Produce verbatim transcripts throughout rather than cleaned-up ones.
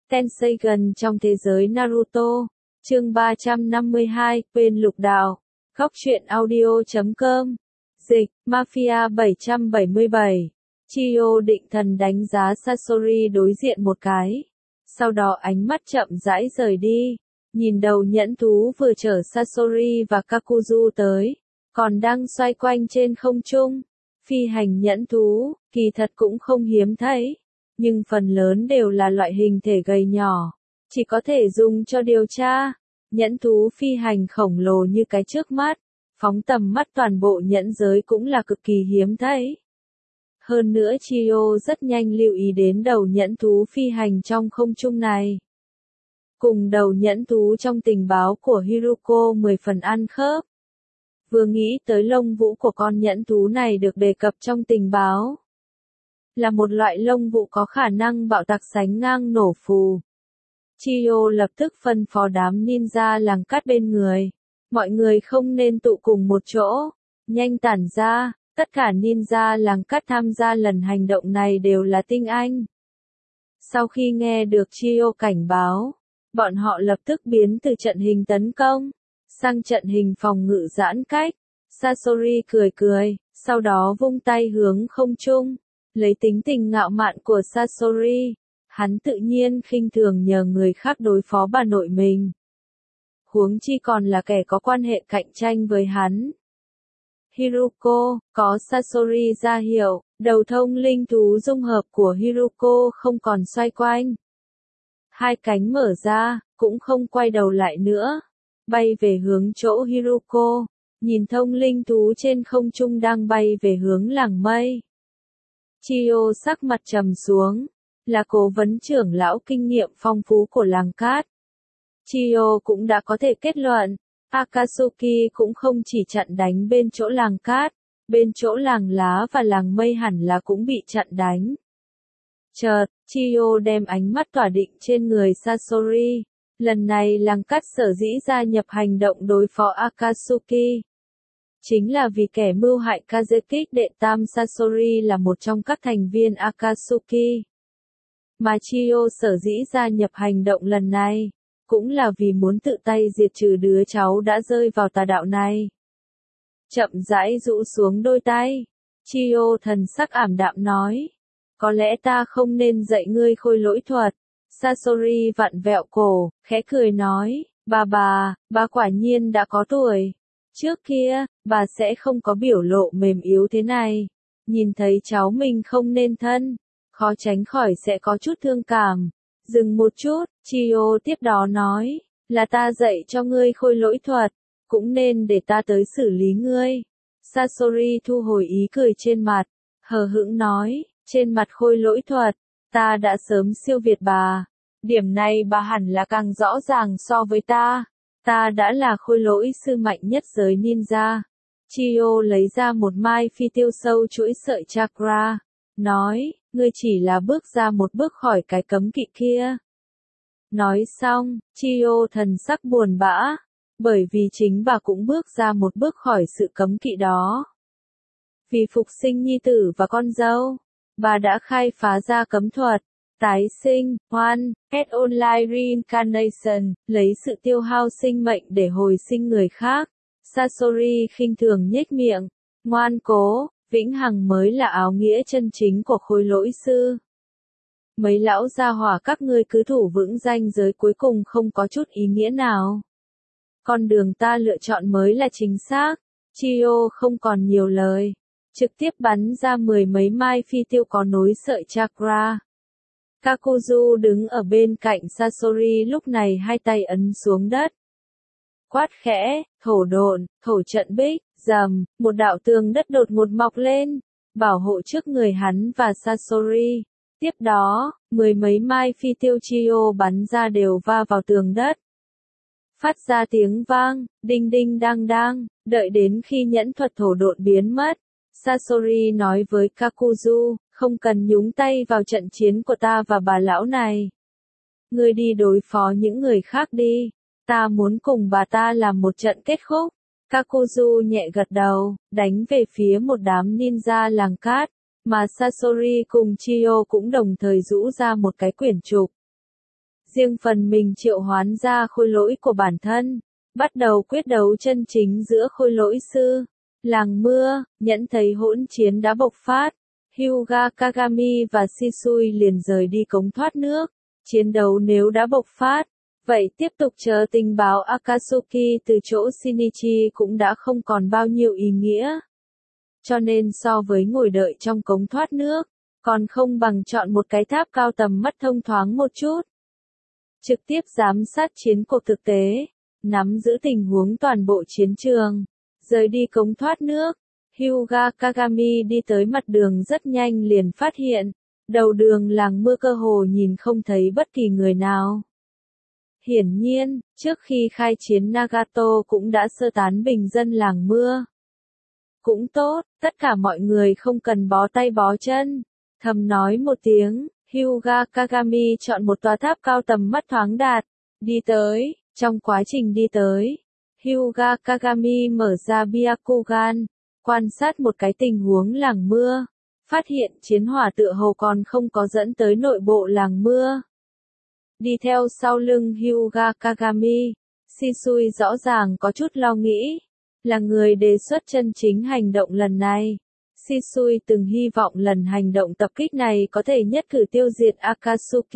Tenseigan trong thế giới Naruto. Chương ba trăm năm mươi hai, Quên lục đạo. Góc truyện audio chấm com. Dịch, Mafia bảy trăm bảy mươi bảy. Chiyo định thần đánh giá Sasori đối diện một cái. Sau đó ánh mắt chậm rãi rời đi. Nhìn đầu nhẫn thú vừa chở Sasori và Kakuzu tới. Còn đang xoay quanh trên không trung. Phi hành nhẫn thú, kỳ thật cũng không hiếm thấy. Nhưng phần lớn đều là loại hình thể gầy nhỏ. Chỉ có thể dùng cho điều tra. Nhẫn thú phi hành khổng lồ như cái trước mắt. Phóng tầm mắt toàn bộ nhẫn giới cũng là cực kỳ hiếm thấy. Hơn nữa Chiyo rất nhanh lưu ý đến đầu nhẫn thú phi hành trong không trung này. Cùng đầu nhẫn thú trong tình báo của Hiruko mười phần ăn khớp. Vừa nghĩ tới lông vũ của con nhẫn thú này được đề cập trong tình báo. Là một loại lông vũ có khả năng bạo tạc sánh ngang nổ phù. Chiyo lập tức phân phó đám ninja làng cát bên người. Mọi người không nên tụ cùng một chỗ. Nhanh tản ra, tất cả ninja làng cát tham gia lần hành động này đều là tinh anh. Sau khi nghe được Chiyo cảnh báo, bọn họ lập tức biến từ trận hình tấn công sang trận hình phòng ngự giãn cách. Sasori cười cười, sau đó vung tay hướng không trung. Lấy tính tình ngạo mạn của Sasori, hắn tự nhiên khinh thường nhờ người khác đối phó bà nội mình. Huống chi còn là kẻ có quan hệ cạnh tranh với hắn. Hiruko, có Sasori ra hiệu, đầu thông linh thú dung hợp của Hiruko không còn xoay quanh. Hai cánh mở ra, cũng không quay đầu lại nữa. Bay về hướng chỗ Hiruko, nhìn thông linh thú trên không trung đang bay về hướng làng mây. Chiyo sắc mặt trầm xuống, là cố vấn trưởng lão kinh nghiệm phong phú của làng cát. Chiyo cũng đã có thể kết luận, Akatsuki cũng không chỉ chặn đánh bên chỗ làng cát, bên chỗ làng lá và làng mây hẳn là cũng bị chặn đánh. Chợt, Chiyo đem ánh mắt tỏa định trên người Sasori. Lần này làng cát sở dĩ gia nhập hành động đối phó Akatsuki. Chính là vì kẻ mưu hại Kazekik đệ tam Sasori là một trong các thành viên Akatsuki. Mà Chiyo sở dĩ gia nhập hành động lần này, cũng là vì muốn tự tay diệt trừ đứa cháu đã rơi vào tà đạo này. Chậm rãi rũ xuống đôi tay, Chiyo thần sắc ảm đạm nói, có lẽ ta không nên dạy ngươi khôi lỗi thuật. Sasori vặn vẹo cổ, khẽ cười nói, bà bà, bà quả nhiên đã có tuổi. Trước kia, bà sẽ không có biểu lộ mềm yếu thế này. Nhìn thấy cháu mình không nên thân, khó tránh khỏi sẽ có chút thương cảm. Dừng một chút, Chiyo tiếp đó nói, là ta dạy cho ngươi khôi lỗi thuật, cũng nên để ta tới xử lý ngươi. Sasori thu hồi ý cười trên mặt, hờ hững nói, trên mặt khôi lỗi thuật, ta đã sớm siêu việt bà. Điểm này bà hẳn là càng rõ ràng so với ta. Ta đã là khôi lỗi sư mạnh nhất giới ninja. Chiyo lấy ra một mai phi tiêu sâu chuỗi sợi chakra. Nói, ngươi chỉ là bước ra một bước khỏi cái cấm kỵ kia. Nói xong, Chiyo thần sắc buồn bã. Bởi vì chính bà cũng bước ra một bước khỏi sự cấm kỵ đó. Vì phục sinh nhi tử và con dâu, bà đã khai phá ra cấm thuật. Tái sinh, One, Get Online Reincarnation, lấy sự tiêu hao sinh mệnh để hồi sinh người khác. Sasori khinh thường nhếch miệng, ngoan cố, vĩnh hằng mới là áo nghĩa chân chính của khôi lỗi sư. Mấy lão gia hỏa các ngươi cứ thủ vững ranh giới cuối cùng không có chút ý nghĩa nào. Con đường ta lựa chọn mới là chính xác. Chiyo không còn nhiều lời, trực tiếp bắn ra mười mấy mai phi tiêu có nối sợi chakra. Kakuzu đứng ở bên cạnh Sasori lúc này hai tay ấn xuống đất. Quát khẽ, thổ độn, thổ trận bích, rầm, một đạo tường đất đột ngột mọc lên, bảo hộ trước người hắn và Sasori. Tiếp đó, mười mấy mai phi tiêu Chiyo bắn ra đều va vào tường đất. Phát ra tiếng vang, đinh đinh đang đang, đợi đến khi nhẫn thuật thổ độn biến mất. Sasori nói với Kakuzu, không cần nhúng tay vào trận chiến của ta và bà lão này. Ngươi đi đối phó những người khác đi, ta muốn cùng bà ta làm một trận kết thúc. Kakuzu nhẹ gật đầu, đánh về phía một đám ninja làng cát, mà Sasori cùng Chiyo cũng đồng thời rũ ra một cái quyển trục. riêng phần mình triệu hoán ra khôi lỗi của bản thân, bắt đầu quyết đấu chân chính giữa khôi lỗi sư, làng mưa. Nhẫn thấy hỗn chiến đã bộc phát, Hyuga Kagami và Shisui liền rời đi cống thoát nước. Chiến đấu nếu đã bộc phát, vậy tiếp tục chờ tình báo Akatsuki từ chỗ Shinichi cũng đã không còn bao nhiêu ý nghĩa. Cho nên so với ngồi đợi trong cống thoát nước, còn không bằng chọn một cái tháp cao tầm mắt thông thoáng một chút. Trực tiếp giám sát chiến cuộc thực tế, nắm giữ tình huống toàn bộ chiến trường, rời đi cống thoát nước. Hyuga Kagami đi tới mặt đường rất nhanh liền phát hiện, đầu đường làng mưa cơ hồ nhìn không thấy bất kỳ người nào. Hiển nhiên, trước khi khai chiến Nagato cũng đã sơ tán bình dân làng mưa. Cũng tốt, tất cả mọi người không cần bó tay bó chân. Thầm nói một tiếng, Hyuga Kagami chọn một tòa tháp cao tầm mắt thoáng đạt, đi tới. Trong quá trình đi tới, Hyuga Kagami mở ra Byakugan, quan sát một cái tình huống làng mưa, phát hiện chiến hỏa tựa hồ còn không có dẫn tới nội bộ làng mưa. Đi theo sau lưng Hyuga Kagami, Shisui rõ ràng có chút lo nghĩ, là người đề xuất chân chính hành động lần này. Shisui từng hy vọng lần hành động tập kích này có thể nhất cử tiêu diệt Akatsuki.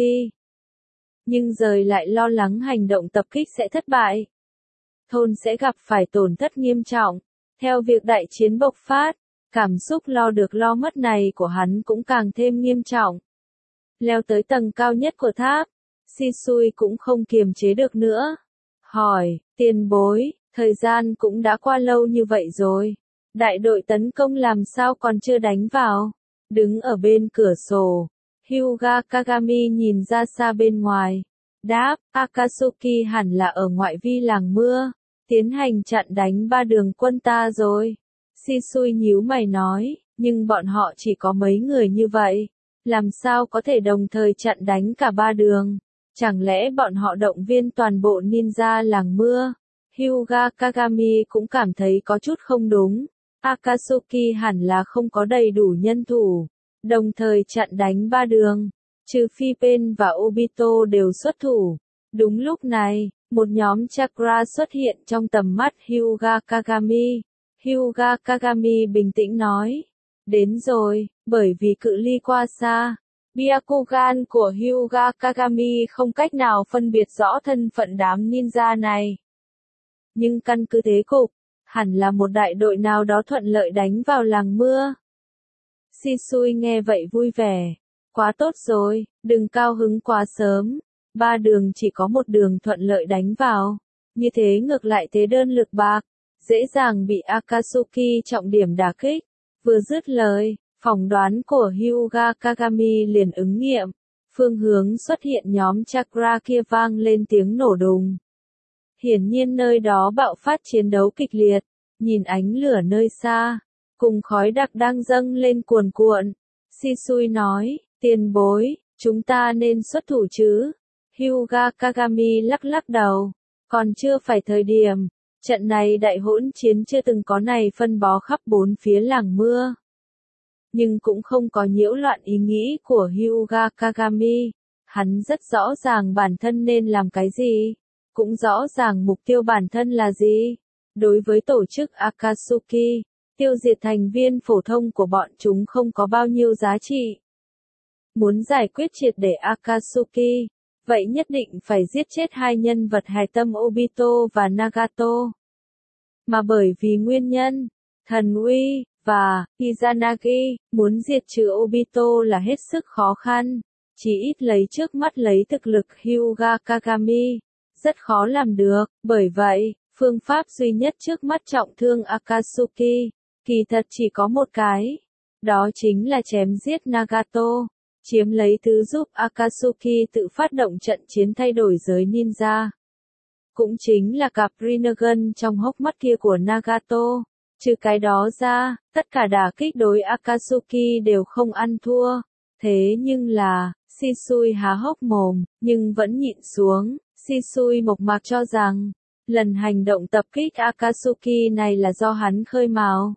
Nhưng rời lại lo lắng hành động tập kích sẽ thất bại. Thôn sẽ gặp phải tổn thất nghiêm trọng. Theo việc đại chiến bộc phát, cảm xúc lo được lo mất này của hắn cũng càng thêm nghiêm trọng. Leo tới tầng cao nhất của tháp, Shisui cũng không kiềm chế được nữa. Hỏi, tiền bối, thời gian cũng đã qua lâu như vậy rồi. Đại đội tấn công làm sao còn chưa đánh vào? Đứng ở bên cửa sổ, Hyuga Kagami nhìn ra xa bên ngoài. Đáp, Akatsuki hẳn là ở ngoại vi làng mưa, tiến hành chặn đánh ba đường quân ta rồi. Shisui nhíu mày nói, nhưng bọn họ chỉ có mấy người như vậy, làm sao có thể đồng thời chặn đánh cả ba đường? Chẳng lẽ bọn họ động viên toàn bộ ninja làng mưa? Hyuga Kagami cũng cảm thấy có chút không đúng. Akatsuki hẳn là không có đầy đủ nhân thủ, đồng thời chặn đánh ba đường, trừ phi Pen và Obito đều xuất thủ. Đúng lúc này, một nhóm chakra xuất hiện trong tầm mắt Hyuga Kagami. Hyuga Kagami bình tĩnh nói, đến rồi, bởi vì cự ly qua xa, Byakugan của Hyuga Kagami không cách nào phân biệt rõ thân phận đám ninja này. Nhưng căn cứ thế cục, hẳn là một đại đội nào đó thuận lợi đánh vào làng mưa. Shisui nghe vậy vui vẻ. Quá tốt rồi, đừng cao hứng quá sớm. Ba đường chỉ có một đường thuận lợi đánh vào. Như thế ngược lại thế đơn lực bạc, dễ dàng bị Akatsuki trọng điểm đả kích. Vừa dứt lời, phỏng đoán của Hyuga Kagami liền ứng nghiệm. Phương hướng xuất hiện nhóm chakra kia vang lên tiếng nổ đùng. Hiển nhiên nơi đó bạo phát chiến đấu kịch liệt, nhìn ánh lửa nơi xa, cùng khói đặc đang dâng lên cuồn cuộn. Shisui nói, tiền bối, chúng ta nên xuất thủ chứ? Hyuga Kagami lắc lắc đầu, còn chưa phải thời điểm, trận này đại hỗn chiến chưa từng có này phân bó khắp bốn phía làng mưa. Nhưng cũng không có nhiễu loạn ý nghĩ của Hyuga Kagami, hắn rất rõ ràng bản thân nên làm cái gì. Cũng rõ ràng mục tiêu bản thân là gì. Đối với tổ chức Akatsuki, tiêu diệt thành viên phổ thông của bọn chúng không có bao nhiêu giá trị. Muốn giải quyết triệt để Akatsuki, vậy nhất định phải giết chết hai nhân vật hài tâm Obito và Nagato. Mà bởi vì nguyên nhân, Thần Uy và Izanagi muốn diệt trừ Obito là hết sức khó khăn, chỉ ít lấy trước mắt lấy thực lực Hyuga Kagami. Rất khó làm được, bởi vậy, phương pháp duy nhất trước mắt trọng thương Akatsuki, kỳ thật chỉ có một cái. Đó chính là chém giết Nagato, chiếm lấy thứ giúp Akatsuki tự phát động trận chiến thay đổi giới ninja. Cũng chính là cặp Rinnegan trong hốc mắt kia của Nagato. Trừ cái đó ra, tất cả đả kích đối Akatsuki đều không ăn thua. Thế nhưng là, Shisui há hốc mồm, nhưng vẫn nhịn xuống. Shisui mộc mạc cho rằng, lần hành động tập kích Akatsuki này là do hắn khơi mào.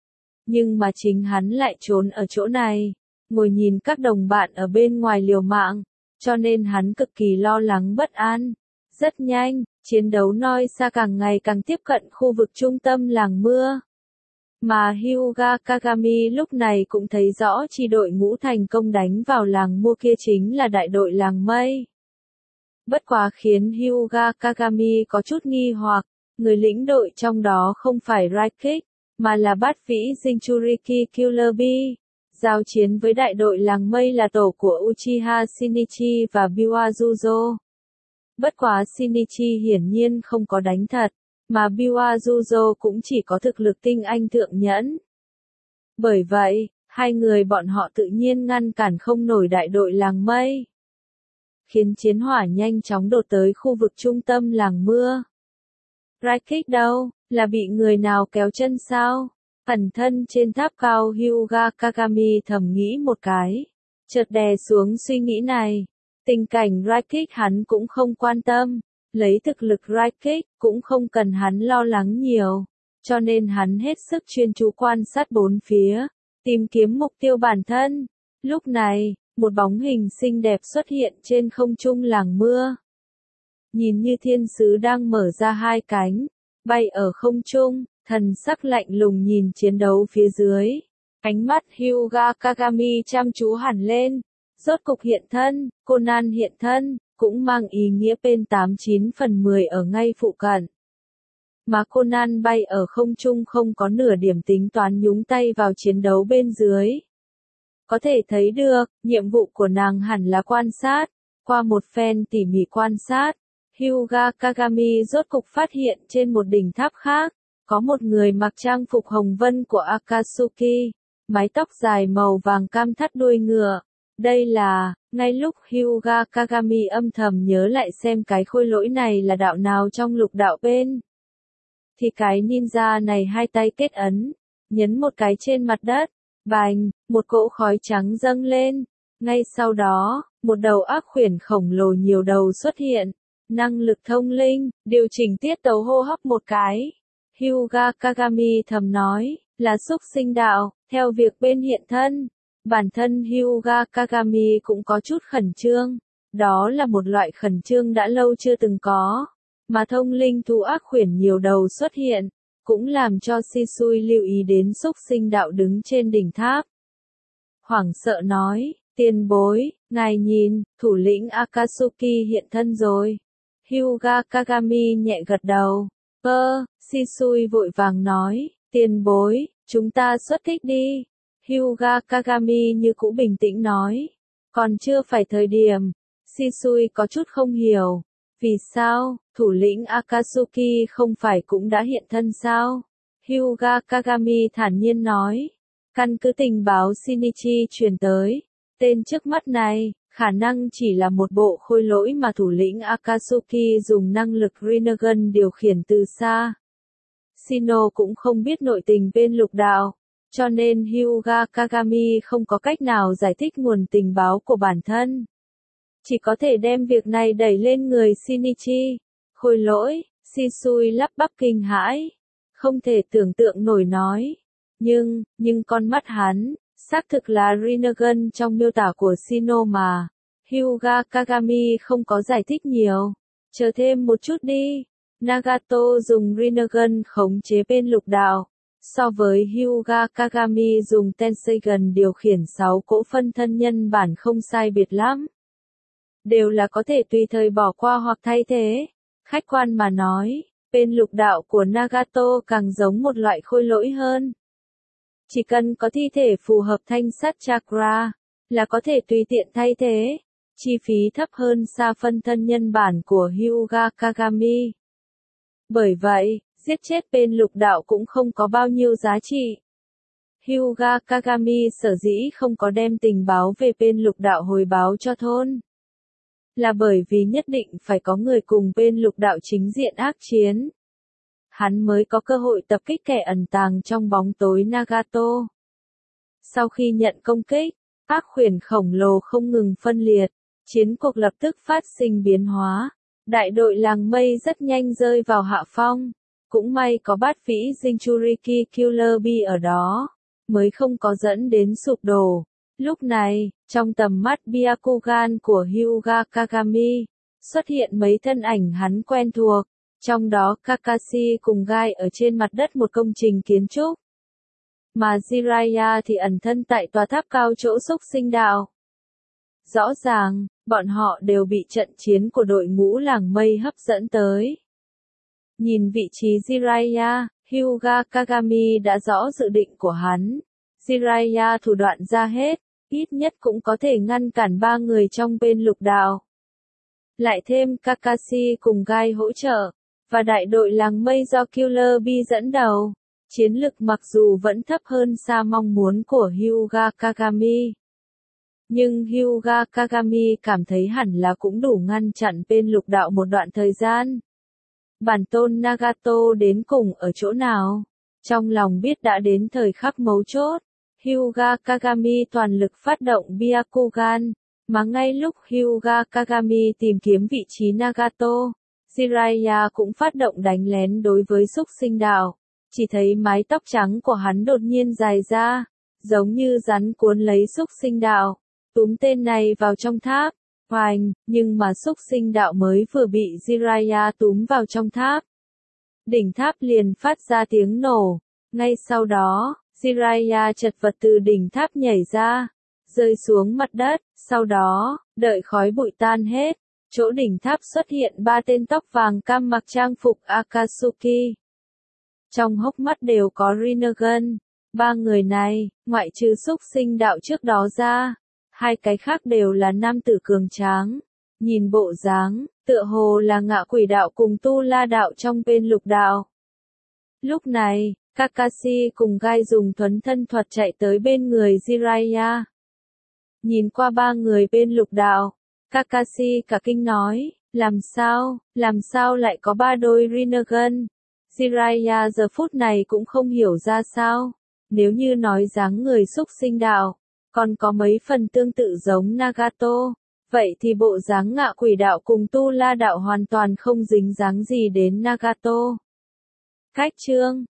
Nhưng mà chính hắn lại trốn ở chỗ này, ngồi nhìn các đồng bạn ở bên ngoài liều mạng, cho nên hắn cực kỳ lo lắng bất an. Rất nhanh, chiến đấu noi xa càng ngày càng tiếp cận khu vực trung tâm làng mưa. Mà Hyuga Kagami lúc này cũng thấy rõ chi đội ngũ thành công đánh vào làng mưa kia chính là đại đội làng mây. Bất quá khiến Hyuga Kagami có chút nghi hoặc, người lĩnh đội trong đó không phải Raikik, mà là bát vĩ Jinchuriki Killer Bee. Giao chiến với đại đội làng mây là tổ của Uchiha Shinichi và Biwa Juzo. Bất quá Shinichi hiển nhiên không có đánh thật, mà Biwa Juzo cũng chỉ có thực lực tinh anh thượng nhẫn. Bởi vậy, hai người bọn họ tự nhiên ngăn cản không nổi đại đội làng mây. Khiến chiến hỏa nhanh chóng đột tới khu vực trung tâm làng mưa. Raikik đâu, là bị người nào kéo chân sao? Ẩn thân trên tháp cao Hyuga Kagami thầm nghĩ một cái. Chợt đè xuống suy nghĩ này. Tình cảnh Raikik hắn cũng không quan tâm. Lấy thực lực Raikik cũng không cần hắn lo lắng nhiều. Cho nên hắn hết sức chuyên chú quan sát bốn phía. Tìm kiếm mục tiêu bản thân. Lúc này, một bóng hình xinh đẹp xuất hiện trên không trung làng mưa. Nhìn như thiên sứ đang mở ra hai cánh. Bay ở không trung. Thần sắc lạnh lùng nhìn chiến đấu phía dưới. Ánh mắt Hyuga Kagami chăm chú hẳn lên. Rốt cục hiện thân, Conan hiện thân, cũng mang ý nghĩa bên tám chín phần mười ở ngay phụ cận. Mà Conan bay ở không trung không có nửa điểm tính toán nhúng tay vào chiến đấu bên dưới. Có thể thấy được, nhiệm vụ của nàng hẳn là quan sát. Qua một phen tỉ mỉ quan sát, Hyuga Kagami rốt cục phát hiện trên một đỉnh tháp khác. Có một người mặc trang phục hồng vân của Akatsuki, mái tóc dài màu vàng cam thắt đuôi ngựa. Đây là, ngay lúc Hyuga Kagami âm thầm nhớ lại xem cái khôi lỗi này là đạo nào trong lục đạo bên. Thì cái ninja này hai tay kết ấn, nhấn một cái trên mặt đất, bành, một cỗ khói trắng dâng lên. Ngay sau đó, một đầu ác khuyển khổng lồ nhiều đầu xuất hiện, năng lực thông linh, điều chỉnh tiết tấu hô hấp một cái. Hyuga Kagami thầm nói, là xúc sinh đạo, theo việc bên hiện thân. Bản thân Hyuga Kagami cũng có chút khẩn trương. Đó là một loại khẩn trương đã lâu chưa từng có. Mà thông linh thú ác khuyển nhiều đầu xuất hiện, cũng làm cho Shisui lưu ý đến xúc sinh đạo đứng trên đỉnh tháp. Hoảng sợ nói, tiền bối, ngài nhìn, thủ lĩnh Akatsuki hiện thân rồi. Hyuga Kagami nhẹ gật đầu. Ơ, Shisui vội vàng nói, tiền bối, chúng ta xuất kích đi. Hyuga Kagami như cũ bình tĩnh nói, còn chưa phải thời điểm. Shisui có chút không hiểu, vì sao, thủ lĩnh Akatsuki không phải cũng đã hiện thân sao? Hyuga Kagami thản nhiên nói, căn cứ tình báo Shinichi truyền tới, tên trước mắt này, khả năng chỉ là một bộ khôi lỗi mà thủ lĩnh Akatsuki dùng năng lực Rinnegan điều khiển từ xa. Shino cũng không biết nội tình bên lục đạo, cho nên Hyuga Kagami không có cách nào giải thích nguồn tình báo của bản thân. Chỉ có thể đem việc này đẩy lên người Shinichi. Khôi lỗi, Shisui lắp bắp kinh hãi. Không thể tưởng tượng nổi nói. Nhưng, nhưng con mắt hắn, xác thực là Rinnegan trong miêu tả của Shino mà. Hyuga Kagami không có giải thích nhiều. Chờ thêm một chút đi. Nagato dùng Rinnegan khống chế bên lục đạo. So với Hyuga Kagami dùng Tenseigan điều khiển sáu cỗ phân thân nhân bản không sai biệt lắm. Đều là có thể tùy thời bỏ qua hoặc thay thế. Khách quan mà nói, bên lục đạo của Nagato càng giống một loại khôi lỗi hơn. Chỉ cần có thi thể phù hợp thanh sắt chakra, là có thể tùy tiện thay thế. Chi phí thấp hơn xa phân thân nhân bản của Hyuga Kagami. Bởi vậy, giết chết bên lục đạo cũng không có bao nhiêu giá trị. Hyuga Kagami sở dĩ không có đem tình báo về bên lục đạo hồi báo cho thôn. Là bởi vì nhất định phải có người cùng bên lục đạo chính diện ác chiến. Hắn mới có cơ hội tập kích kẻ ẩn tàng trong bóng tối Nagato. Sau khi nhận công kích, ác khuyển khổng lồ không ngừng phân liệt, chiến cuộc lập tức phát sinh biến hóa. Đại đội làng mây rất nhanh rơi vào hạ phong. Cũng may có bát vĩ Jinchuriki Killer Bee ở đó, mới không có dẫn đến sụp đổ. Lúc này, trong tầm mắt Byakugan của Hyuga Kagami, xuất hiện mấy thân ảnh hắn quen thuộc, trong đó Kakashi cùng Gai ở trên mặt đất một công trình kiến trúc. Mà Jiraiya thì ẩn thân tại tòa tháp cao chỗ xúc sinh đạo. Rõ ràng, bọn họ đều bị trận chiến của đội ngũ làng mây hấp dẫn tới. Nhìn vị trí Jiraiya, Hyuga Kagami đã rõ dự định của hắn. Jiraiya thủ đoạn ra hết, ít nhất cũng có thể ngăn cản ba người trong bên lục đạo. Lại thêm Kakashi cùng Gai hỗ trợ, và đại đội làng mây do Killer Bee dẫn đầu. Chiến lực mặc dù vẫn thấp hơn xa mong muốn của Hyuga Kagami. Nhưng Hyuga Kagami cảm thấy hẳn là cũng đủ ngăn chặn bên lục đạo một đoạn thời gian. Bản tôn Nagato đến cùng ở chỗ nào? Trong lòng biết đã đến thời khắc mấu chốt, Hyuga Kagami toàn lực phát động Byakugan, mà ngay lúc Hyuga Kagami tìm kiếm vị trí Nagato, Jiraiya cũng phát động đánh lén đối với xúc sinh đạo. Chỉ thấy mái tóc trắng của hắn đột nhiên dài ra, giống như rắn cuốn lấy xúc sinh đạo, túm tên này vào trong tháp. Hoành, nhưng mà xúc sinh đạo mới vừa bị Jiraiya túm vào trong tháp. Đỉnh tháp liền phát ra tiếng nổ. Ngay sau đó, Jiraiya chật vật từ đỉnh tháp nhảy ra, rơi xuống mặt đất, sau đó, đợi khói bụi tan hết, chỗ đỉnh tháp xuất hiện ba tên tóc vàng cam mặc trang phục Akatsuki. Trong hốc mắt đều có Rinnegan. Ba người này, ngoại trừ xúc sinh đạo trước đó ra, hai cái khác đều là nam tử cường tráng. Nhìn bộ dáng, tựa hồ là ngạ quỷ đạo cùng tu la đạo trong bên lục đạo. Lúc này, Kakashi cùng Gai dùng thuấn thân thuật chạy tới bên người Jiraiya. Nhìn qua ba người bên lục đạo, Kakashi cả kinh nói, làm sao, làm sao lại có ba đôi Rinnegan? Jiraiya giờ phút này cũng không hiểu ra sao, nếu như nói dáng người xúc sinh đạo, còn có mấy phần tương tự giống Nagato, vậy thì bộ dáng ngạ quỷ đạo cùng tu la đạo hoàn toàn không dính dáng gì đến Nagato. Cách chương